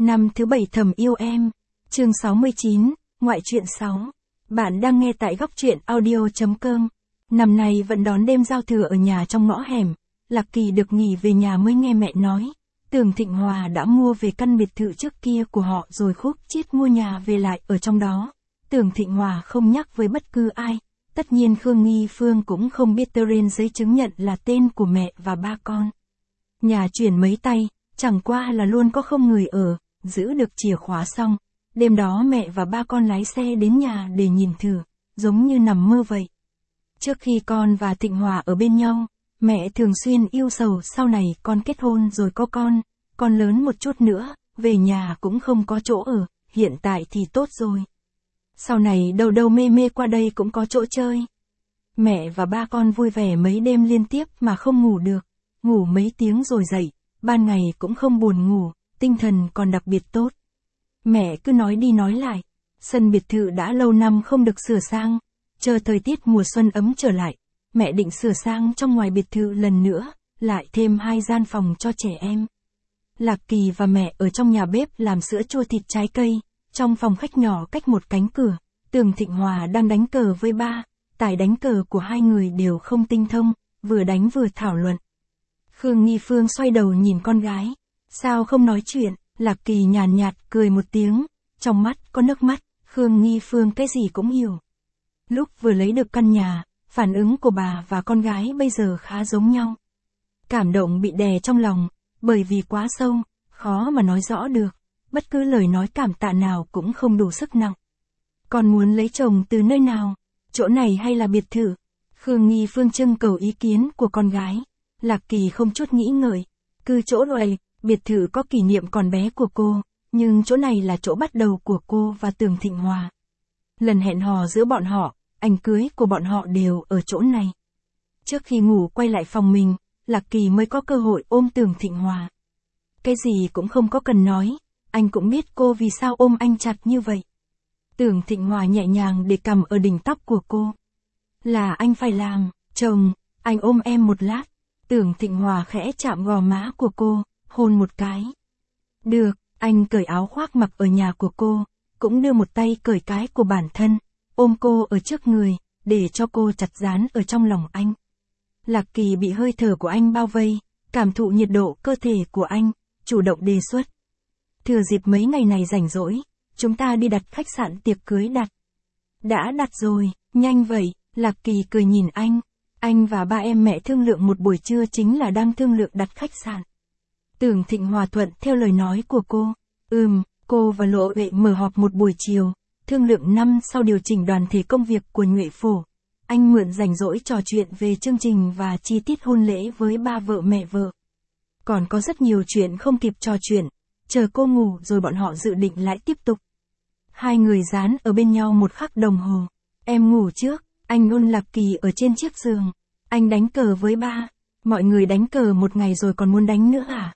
Năm thứ 7 thầm yêu em. Chương 69, ngoại truyện 6. Bạn đang nghe tại góc truyện audio.com. Năm nay vẫn đón đêm giao thừa ở nhà trong ngõ hẻm. Lạc Kỳ được nghỉ về nhà mới nghe mẹ nói. Tường Thịnh Hòa đã mua về căn biệt thự trước kia của họ rồi Khúc Chiết mua nhà về lại ở trong đó. Tường Thịnh Hòa không nhắc với bất cứ ai. Tất nhiên Khương Nghi Phương cũng không biết trên giấy chứng nhận là tên của mẹ và ba con. Nhà chuyển mấy tay, chẳng qua là luôn có không người ở, giữ được chìa khóa xong. Đêm đó mẹ và ba con lái xe đến nhà để nhìn thử, giống như nằm mơ vậy. Trước khi con và Thịnh Hòa ở bên nhau, mẹ thường xuyên ưu sầu sau này con kết hôn rồi có con lớn một chút nữa, về nhà cũng không có chỗ ở, hiện tại thì tốt rồi. Sau này đâu đâu mê mê qua đây cũng có chỗ chơi. Mẹ và ba con vui vẻ mấy đêm liên tiếp mà không ngủ được, ngủ mấy tiếng rồi dậy, ban ngày cũng không buồn ngủ, tinh thần còn đặc biệt tốt. Mẹ cứ nói đi nói lại, sân biệt thự đã lâu năm không được sửa sang, chờ thời tiết mùa xuân ấm trở lại, mẹ định sửa sang trong ngoài biệt thự lần nữa, lại thêm 2 gian phòng cho trẻ em. Lạc Kỳ và mẹ ở trong nhà bếp làm sữa chua thịt trái cây, trong phòng khách nhỏ cách một cánh cửa, Tường Thịnh Hòa đang đánh cờ với ba, tài đánh cờ của hai người đều không tinh thông, vừa đánh vừa thảo luận. Khương Nghi Phương xoay đầu nhìn con gái, sao không nói chuyện, Lạc Kỳ nhàn nhạt cười một tiếng, trong mắt có nước mắt, Khương Nghi Phương cái gì cũng hiểu. Lúc vừa lấy được căn nhà, phản ứng của bà và con gái bây giờ khá giống nhau. Cảm động bị đè trong lòng, bởi vì quá sâu, khó mà nói rõ được, bất cứ lời nói cảm tạ nào cũng không đủ sức nặng. Con muốn lấy chồng từ nơi nào, chỗ này hay là biệt thự? Khương Nghi Phương trưng cầu ý kiến của con gái. Lạc Kỳ không chút nghĩ ngợi, cứ chỗ rồi, biệt thự có kỷ niệm còn bé của cô, nhưng chỗ này là chỗ bắt đầu của cô và Tường Thịnh Hòa. Lần hẹn hò giữa bọn họ, ảnh cưới của bọn họ đều ở chỗ này. Trước khi ngủ quay lại phòng mình, Lạc Kỳ mới có cơ hội ôm Tường Thịnh Hòa. Cái gì cũng không có cần nói, anh cũng biết cô vì sao ôm anh chặt như vậy. Tường Thịnh Hòa nhẹ nhàng để cầm ở đỉnh tóc của cô. Là anh phải làm, chồng, anh ôm em một lát. Tường Thịnh Hòa khẽ chạm gò má của cô, hôn một cái. Được, anh cởi áo khoác mặc ở nhà của cô, cũng đưa một tay cởi cái của bản thân, ôm cô ở trước người, để cho cô chặt dán ở trong lòng anh. Lạc Kỳ bị hơi thở của anh bao vây, cảm thụ nhiệt độ cơ thể của anh, chủ động đề xuất. Thừa dịp mấy ngày này rảnh rỗi, chúng ta đi đặt khách sạn tiệc cưới đặt. Đã đặt rồi, nhanh vậy, Lạc Kỳ cười nhìn anh. Anh và ba em mẹ thương lượng một buổi trưa chính là đang thương lượng đặt khách sạn. Tường Thịnh Hòa thuận theo lời nói của cô. Cô và Lộ Uệ mở họp một buổi chiều, thương lượng năm sau điều chỉnh đoàn thể công việc của Nhuệ Phổ. Anh mượn rảnh rỗi trò chuyện về chương trình và chi tiết hôn lễ với ba vợ mẹ vợ. Còn có rất nhiều chuyện không kịp trò chuyện, chờ cô ngủ rồi bọn họ dự định lại tiếp tục. Hai người dán ở bên nhau 1 khắc đồng hồ. Em ngủ trước. Anh ôn Lạc Kỳ ở trên chiếc giường. Anh đánh cờ với ba. Mọi người đánh cờ một ngày rồi còn muốn đánh nữa à?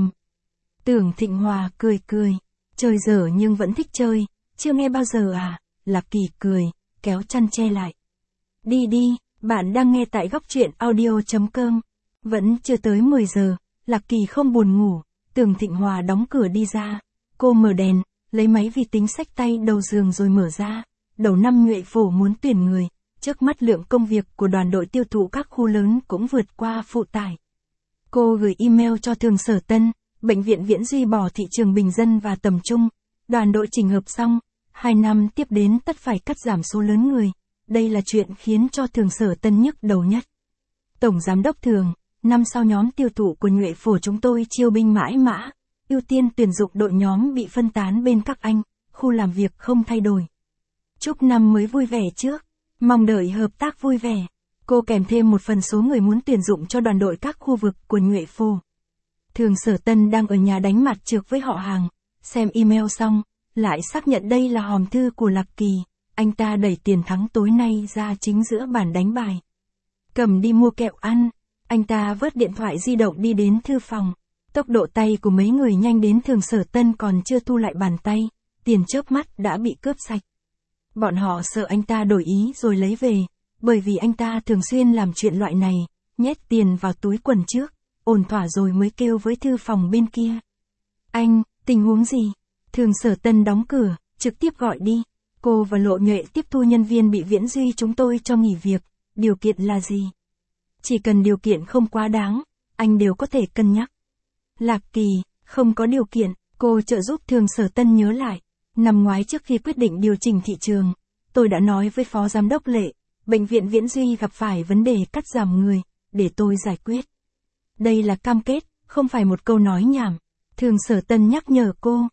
Tường Thịnh Hòa cười cười. Chơi dở nhưng vẫn thích chơi. Chưa nghe bao giờ à? Lạc Kỳ cười, kéo chăn che lại. Đi đi, bạn đang nghe tại góc truyện audio.com. Vẫn chưa tới 10 giờ. Lạc Kỳ không buồn ngủ. Tường Thịnh Hòa đóng cửa đi ra. Cô mở đèn, lấy máy vi tính xách tay đầu giường rồi mở ra. Đầu năm Nhuệ Phổ muốn tuyển người. Trước mắt lượng công việc của đoàn đội tiêu thụ các khu lớn cũng vượt qua phụ tải. Cô gửi email cho Thường Sở Tân, Bệnh viện Viễn Duy bỏ thị trường bình dân và tầm trung. Đoàn đội chỉnh hợp xong, 2 năm tiếp đến tất phải cắt giảm số lớn người. Đây là chuyện khiến cho Thường Sở Tân nhức đầu nhất. Tổng Giám đốc Thường, năm sau nhóm tiêu thụ của Nhuệ Phổ chúng tôi chiêu binh mãi mã, ưu tiên tuyển dụng đội nhóm bị phân tán bên các anh, khu làm việc không thay đổi. Chúc năm mới vui vẻ trước. Mong đợi hợp tác vui vẻ. Cô kèm thêm một phần số người muốn tuyển dụng cho đoàn đội các khu vực của Nhuệ Phổ. Thường Sở Tân đang ở nhà đánh mặt trược với họ hàng. Xem email xong, lại xác nhận đây là hòm thư của Lạc Kỳ. Anh ta đẩy tiền thắng tối nay ra chính giữa bàn đánh bài. Cầm đi mua kẹo ăn. Anh ta vớt điện thoại di động đi đến thư phòng. Tốc độ tay của mấy người nhanh đến Thường Sở Tân còn chưa thu lại bàn tay. Tiền chớp mắt đã bị cướp sạch. Bọn họ sợ anh ta đổi ý rồi lấy về, bởi vì anh ta thường xuyên làm chuyện loại này, nhét tiền vào túi quần trước, ổn thỏa rồi mới kêu với thư phòng bên kia. Tình huống gì? Thường Sở Tân đóng cửa, trực tiếp gọi đi. Cô và Lộ Nhuệ tiếp thu nhân viên bị Viễn Duy chúng tôi cho nghỉ việc. Điều kiện là gì? Chỉ cần điều kiện không quá đáng, anh đều có thể cân nhắc. Lạc Kỳ, không có điều kiện, cô trợ giúp Thường Sở Tân nhớ lại. Năm ngoái trước khi quyết định điều chỉnh thị trường, tôi đã nói với Phó Giám đốc Lệ, bệnh viện Viễn Duy gặp phải vấn đề cắt giảm người, để tôi giải quyết. Đây là cam kết, không phải một câu nói nhảm. Thường Sở Tân nhắc nhở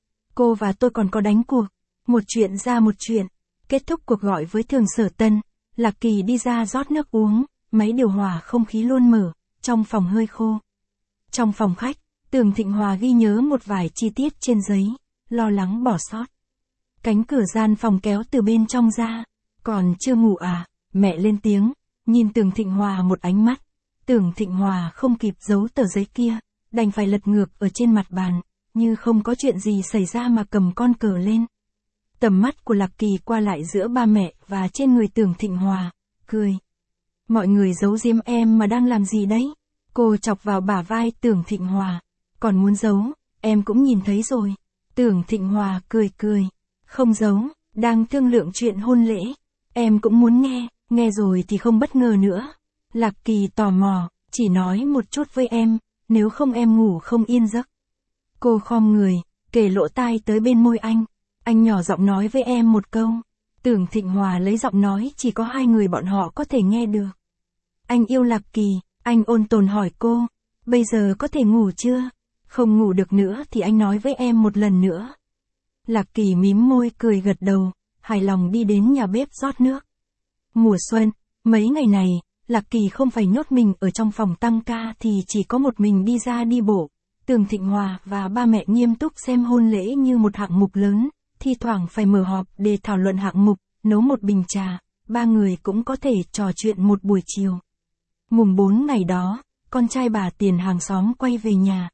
cô và tôi còn có đánh cuộc. Một chuyện ra một chuyện. Kết thúc cuộc gọi với Thường Sở Tân, Lạc Kỳ đi ra rót nước uống, máy điều hòa không khí luôn mở, trong phòng hơi khô. Trong phòng khách, Tưởng Thịnh Hòa ghi nhớ một vài chi tiết trên giấy, lo lắng bỏ sót. Cánh cửa gian phòng kéo từ bên trong ra. Còn chưa ngủ à? Mẹ lên tiếng, nhìn Tưởng Thịnh Hòa một ánh mắt. Tưởng Thịnh Hòa không kịp giấu tờ giấy kia, đành phải lật ngược ở trên mặt bàn, như không có chuyện gì xảy ra mà cầm con cờ lên. Tầm mắt của Lạc Kỳ qua lại giữa ba mẹ và trên người Tưởng Thịnh Hòa, cười. Mọi người giấu giếm em mà đang làm gì đấy? Cô chọc vào bả vai Tưởng Thịnh Hòa. Còn muốn giấu, em cũng nhìn thấy rồi. Tưởng Thịnh Hòa cười. Không giấu, đang thương lượng chuyện hôn lễ. Em cũng muốn nghe rồi thì không bất ngờ nữa. Lạc Kỳ tò mò, chỉ nói một chút với em, nếu không em ngủ không yên giấc. Cô khom người, kề lỗ tai tới bên môi anh. Anh nhỏ giọng nói với em một câu. Tưởng Thịnh Hòa lấy giọng nói chỉ có hai người bọn họ có thể nghe được. Anh yêu Lạc Kỳ, anh ôn tồn hỏi cô. Bây giờ có thể ngủ chưa? Không ngủ được nữa thì anh nói với em một lần nữa. Lạc Kỳ mím môi cười gật đầu, hài lòng đi đến nhà bếp rót nước. Mùa xuân, mấy ngày này, Lạc Kỳ không phải nhốt mình ở trong phòng tăng ca thì chỉ có một mình đi ra đi bộ. Tưởng Thịnh Hòa và ba mẹ nghiêm túc xem hôn lễ như một hạng mục lớn, thi thoảng phải mở họp để thảo luận hạng mục, nấu một bình trà, ba người cũng có thể trò chuyện một buổi chiều. Mùng 4 ngày đó, con trai bà Tiền hàng xóm quay về nhà.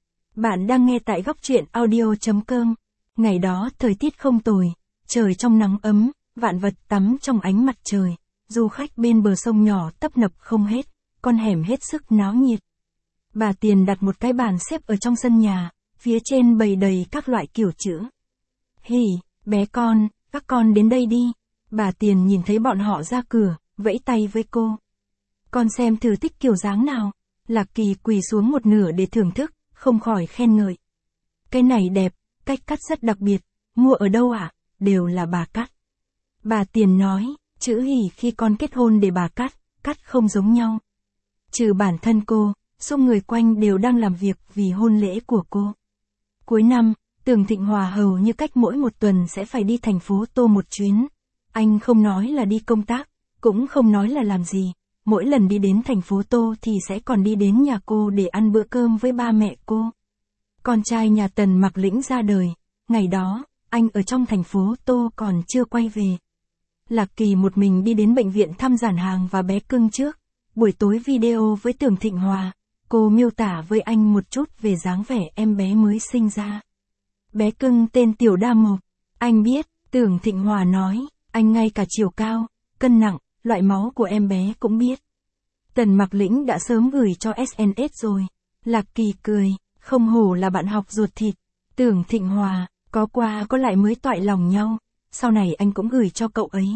Bạn đang nghe tại góc truyện audio.com. Ngày đó thời tiết không tồi, trời trong nắng ấm, vạn vật tắm trong ánh mặt trời, du khách bên bờ sông nhỏ tấp nập không hết, con hẻm hết sức náo nhiệt. Bà Tiền đặt một cái bàn xếp ở trong sân nhà, phía trên bày đầy các loại kiểu chữ. Hỉ, bé con, các con đến đây đi. Bà Tiền nhìn thấy bọn họ ra cửa, vẫy tay với cô. Con xem thử thích kiểu dáng nào. Lạc Kỳ quỳ xuống một nửa để thưởng thức, không khỏi khen ngợi. Cái này đẹp, cách cắt rất đặc biệt, mua ở đâu ạ? Đều là bà cắt. Bà Tiền nói, chữ hỉ khi con kết hôn để bà cắt không giống nhau. Trừ bản thân cô, xung người quanh đều đang làm việc vì hôn lễ của cô. Cuối năm, Tưởng Thịnh Hòa hầu như cách mỗi một tuần sẽ phải đi thành phố Tô một chuyến. Anh không nói là đi công tác, cũng không nói là làm gì. Mỗi lần đi đến thành phố Tô thì sẽ còn đi đến nhà cô để ăn bữa cơm với ba mẹ cô. Con trai nhà Tần Mặc Lĩnh ra đời, ngày đó, anh ở trong thành phố Tô còn chưa quay về. Lạc Kỳ một mình đi đến bệnh viện thăm Giản Hàng và bé cưng trước. Buổi tối video với Tưởng Thịnh Hòa, cô miêu tả với anh một chút về dáng vẻ em bé mới sinh ra. Bé cưng tên Tiểu Đa Mộc. Anh biết, Tưởng Thịnh Hòa nói, anh ngay cả chiều cao, cân nặng, loại máu của em bé cũng biết. Tần Mặc Lĩnh đã sớm gửi cho SNS rồi. Lạc Kỳ cười, không hổ là bạn học ruột thịt. Tưởng Thịnh Hòa, có qua có lại mới toại lòng nhau, sau này anh cũng gửi cho cậu ấy.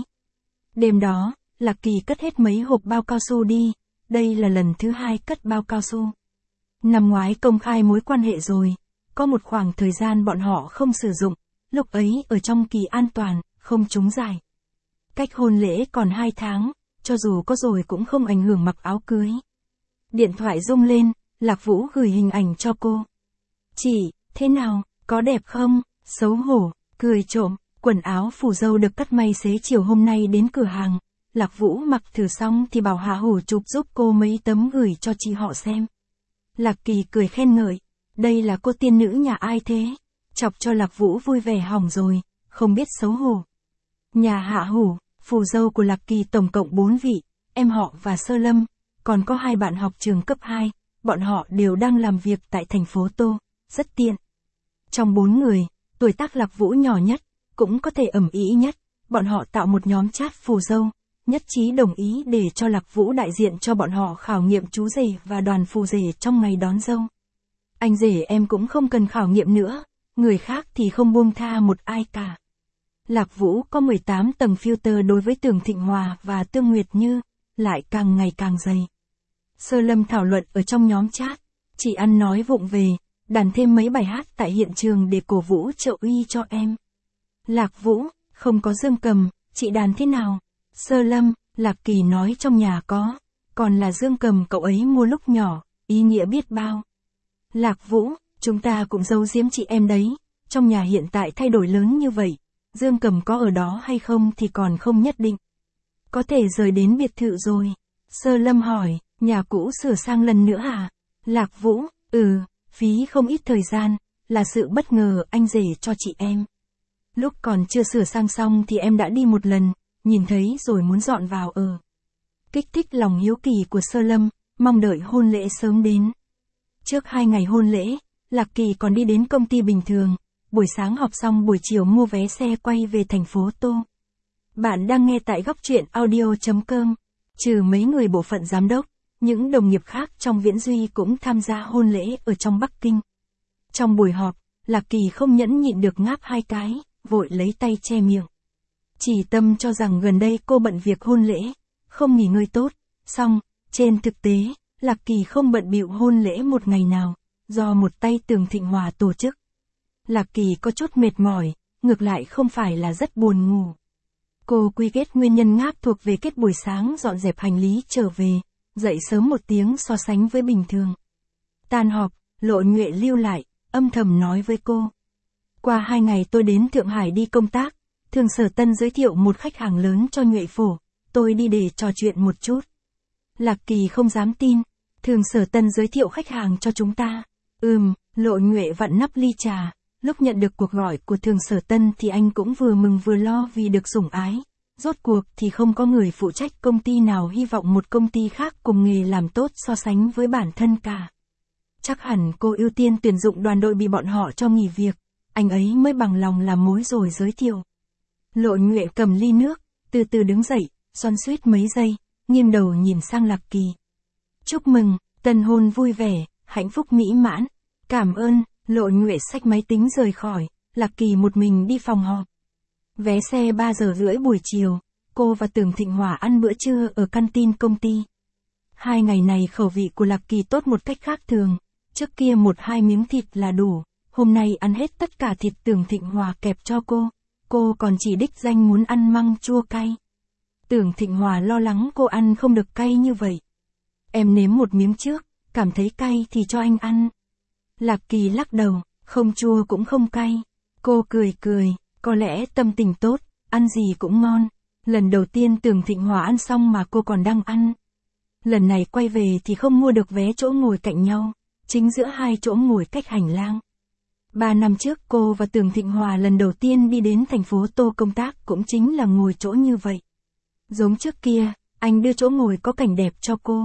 Đêm đó, Lạc Kỳ cất hết mấy hộp bao cao su đi, đây là lần thứ 2 cất bao cao su. Năm ngoái công khai mối quan hệ rồi, có một khoảng thời gian bọn họ không sử dụng, lúc ấy ở trong kỳ an toàn, không trúng giải. Cách hôn lễ còn 2 tháng, cho dù có rồi cũng không ảnh hưởng mặc áo cưới. Điện thoại rung lên, Lạc Vũ gửi hình ảnh cho cô. Chị, thế nào, có đẹp không? Xấu hổ, cười trộm, quần áo phủ dâu được cắt may xế chiều hôm nay đến cửa hàng. Lạc Vũ mặc thử xong thì bảo Hạ Hổ chụp giúp cô mấy tấm gửi cho chị họ xem. Lạc Kỳ cười khen ngợi, đây là cô tiên nữ nhà ai thế? Chọc cho Lạc Vũ vui vẻ hỏng rồi, không biết xấu hổ. Nhà Hạ Hổ, phù dâu của Lạc Kỳ tổng cộng 4 vị, em họ và Sơ Lâm, còn có 2 bạn học trường cấp 2, bọn họ đều đang làm việc tại thành phố Tô, rất tiện. Trong 4 người, tuổi tác Lạc Vũ nhỏ nhất, cũng có thể ầm ĩ nhất, bọn họ tạo một nhóm chat phù dâu, nhất trí đồng ý để cho Lạc Vũ đại diện cho bọn họ khảo nghiệm chú rể và đoàn phù rể trong ngày đón dâu. Anh rể em cũng không cần khảo nghiệm nữa, người khác thì không buông tha một ai cả. Lạc Vũ có 18 tầng filter đối với Tưởng Thịnh Hòa và Tương Nguyệt Như, lại càng ngày càng dày. Sơ Lâm thảo luận ở trong nhóm chat, chị ăn nói vụng về, đàn thêm mấy bài hát tại hiện trường để cổ vũ trợ uy cho em. Lạc Vũ, không có dương cầm, chị đàn thế nào? Sơ Lâm, Lạc Kỳ nói trong nhà có, còn là dương cầm cậu ấy mua lúc nhỏ, ý nghĩa biết bao. Lạc Vũ, chúng ta cũng giấu giếm chị em đấy, trong nhà hiện tại thay đổi lớn như vậy, dương cầm có ở đó hay không thì còn không nhất định. Có thể rời đến biệt thự rồi. Sơ Lâm hỏi, nhà cũ sửa sang lần nữa à? Lạc Vũ, phí không ít thời gian, là sự bất ngờ anh rể cho chị em. Lúc còn chưa sửa sang xong thì em đã đi một lần, nhìn thấy rồi muốn dọn vào ở. Kích thích lòng hiếu kỳ của Sơ Lâm, mong đợi hôn lễ sớm đến. Trước 2 ngày hôn lễ, Lạc Kỳ còn đi đến công ty bình thường, buổi sáng họp xong buổi chiều mua vé xe quay về thành phố Tô. Bạn đang nghe tại góc truyện audio.com. Trừ mấy người bộ phận giám đốc, những đồng nghiệp khác trong Viễn Duy cũng tham gia hôn lễ ở trong Bắc Kinh. Trong buổi họp, Lạc Kỳ không nhẫn nhịn được ngáp 2 cái, vội lấy tay che miệng. Chỉ Tâm cho rằng gần đây cô bận việc hôn lễ, không nghỉ ngơi tốt, song, trên thực tế, Lạc Kỳ không bận bịu hôn lễ một ngày nào, do một tay Tưởng Thịnh Hòa tổ chức. Lạc Kỳ có chút mệt mỏi, ngược lại không phải là rất buồn ngủ. Cô quy kết nguyên nhân ngáp thuộc về kết buổi sáng dọn dẹp hành lý trở về, dậy sớm một tiếng so sánh với bình thường. Tan họp, Lộ Nhuệ lưu lại, âm thầm nói với cô. Qua 2 ngày tôi đến Thượng Hải đi công tác, Thường Sở Tân giới thiệu một khách hàng lớn cho Nhuệ phổ, tôi đi để trò chuyện một chút. Lạc Kỳ không dám tin, Thường Sở Tân giới thiệu khách hàng cho chúng ta. Lộ Nhuệ vặn nắp ly trà, lúc nhận được cuộc gọi của Thường Sở Tân thì anh cũng vừa mừng vừa lo vì được sủng ái. Rốt cuộc thì không có người phụ trách công ty nào hy vọng một công ty khác cùng nghề làm tốt so sánh với bản thân cả. Chắc hẳn cô ưu tiên tuyển dụng đoàn đội bị bọn họ cho nghỉ việc, anh ấy mới bằng lòng làm mối rồi giới thiệu. Lộ Nhuệ cầm ly nước, từ từ đứng dậy, xoắn xuýt mấy giây, nghiêng đầu nhìn sang Lạc Kỳ. Chúc mừng, tân hôn vui vẻ, hạnh phúc mỹ mãn. Cảm ơn. Lộ Nhuệ xách máy tính rời khỏi, Lạc Kỳ một mình đi phòng họp. Vé xe 3 giờ rưỡi buổi chiều, cô và Tưởng Thịnh Hòa ăn bữa trưa ở canteen công ty. 2 ngày này khẩu vị của Lạc Kỳ tốt một cách khác thường, trước kia 1-2 miếng thịt là đủ, hôm nay ăn hết tất cả thịt Tưởng Thịnh Hòa kẹp cho cô còn chỉ đích danh muốn ăn măng chua cay. Tưởng Thịnh Hòa lo lắng cô ăn không được cay như vậy. Em nếm một miếng trước, cảm thấy cay thì cho anh ăn. Lạc Kỳ lắc đầu, không chua cũng không cay. Cô cười, có lẽ tâm tình tốt, ăn gì cũng ngon. Lần đầu tiên Tưởng Thịnh Hòa ăn xong mà cô còn đang ăn. Lần này quay về thì không mua được vé chỗ ngồi cạnh nhau, chính giữa 2 chỗ ngồi cách hành lang. 3 năm trước cô và Tưởng Thịnh Hòa lần đầu tiên đi đến thành phố Tô công tác cũng chính là ngồi chỗ như vậy. Giống trước kia, anh đưa chỗ ngồi có cảnh đẹp cho cô.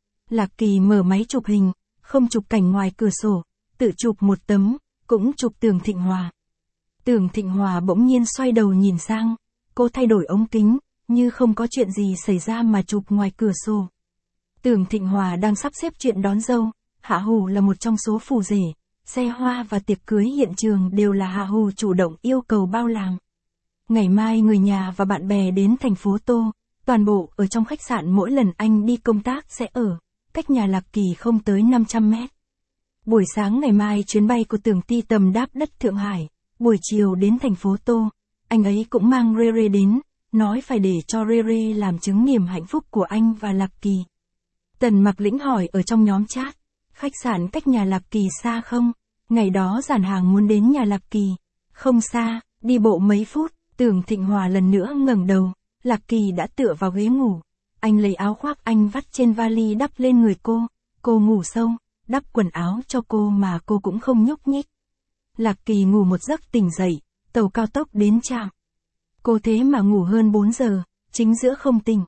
Lạc Kỳ mở máy chụp hình, không chụp cảnh ngoài cửa sổ, tự chụp một tấm, cũng chụp Tưởng Thịnh Hòa. Tưởng Thịnh Hòa bỗng nhiên xoay đầu nhìn sang, cô thay đổi ống kính, như không có chuyện gì xảy ra mà chụp ngoài cửa sổ. Tưởng Thịnh Hòa đang sắp xếp chuyện đón dâu, Hạ Hù là một trong số phù rể, xe hoa và tiệc cưới hiện trường đều là Hạ Hù chủ động yêu cầu bao làm. Ngày mai người nhà và bạn bè đến thành phố Tô, toàn bộ ở trong khách sạn mỗi lần anh đi công tác sẽ ở, cách nhà Lạc Kỳ không tới 500 mét. Buổi sáng ngày mai chuyến bay của Tưởng Ti Tầm đáp đất Thượng Hải, buổi chiều đến thành phố Tô, anh ấy cũng mang Rere đến, nói phải để cho Rere làm chứng niềm hạnh phúc của anh và Lạc Kỳ. Tần Mặc Lĩnh hỏi ở trong nhóm chat, khách sạn cách nhà Lạc Kỳ xa không? Ngày đó Giản Hàng muốn đến nhà Lạc Kỳ. Không xa, đi bộ mấy phút. Tưởng Thịnh Hòa lần nữa ngẩng đầu, Lạc Kỳ đã tựa vào ghế ngủ. Anh lấy áo khoác anh vắt trên vali đắp lên người cô ngủ sâu, đắp quần áo cho cô mà cô cũng không nhúc nhích. Lạc Kỳ ngủ một giấc tỉnh dậy, tàu cao tốc đến trạm. Cô thế mà ngủ hơn 4 giờ, chính giữa không tỉnh.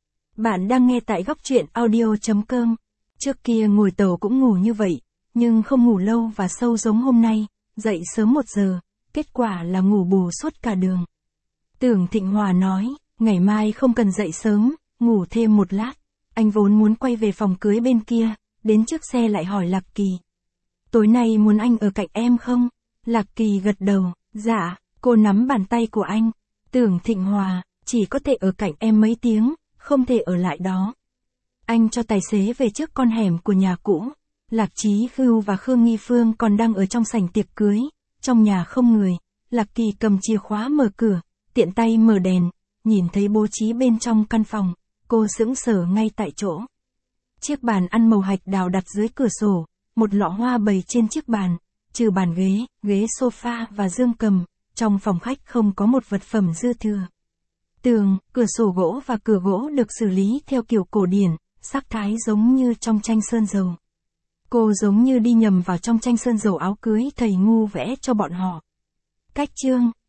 Bạn đang nghe tại góc truyện audio.com. Trước kia ngồi tàu cũng ngủ như vậy, nhưng không ngủ lâu và sâu giống hôm nay, dậy sớm 1 giờ, kết quả là ngủ bù suốt cả đường. Tưởng Thịnh Hòa nói, ngày mai không cần dậy sớm, ngủ thêm một lát. Anh vốn muốn quay về phòng cưới bên kia, đến trước xe lại hỏi Lạc Kỳ. Tối nay muốn anh ở cạnh em không? Lạc Kỳ gật đầu, dạ, cô nắm bàn tay của anh. Tưởng Thịnh Hòa, chỉ có thể ở cạnh em mấy tiếng, không thể ở lại đó. Anh cho tài xế về trước con hẻm của nhà cũ. Lạc Chí Hưu và Khương Nghi Phương còn đang ở trong sảnh tiệc cưới. Trong nhà không người, Lạc Kỳ cầm chìa khóa mở cửa, tiện tay mở đèn, nhìn thấy bố trí bên trong căn phòng, cô sững sờ ngay tại chỗ. Chiếc bàn ăn màu hạch đào đặt dưới cửa sổ, một lọ hoa bày trên chiếc bàn, trừ bàn ghế sofa và dương cầm, trong phòng khách không có một vật phẩm dư thừa. Tường, cửa sổ gỗ và cửa gỗ được xử lý theo kiểu cổ điển, sắc thái giống như trong tranh sơn dầu. Cô giống như đi nhầm vào trong tranh sơn dầu áo cưới thầy ngu vẽ cho bọn họ. Cách chương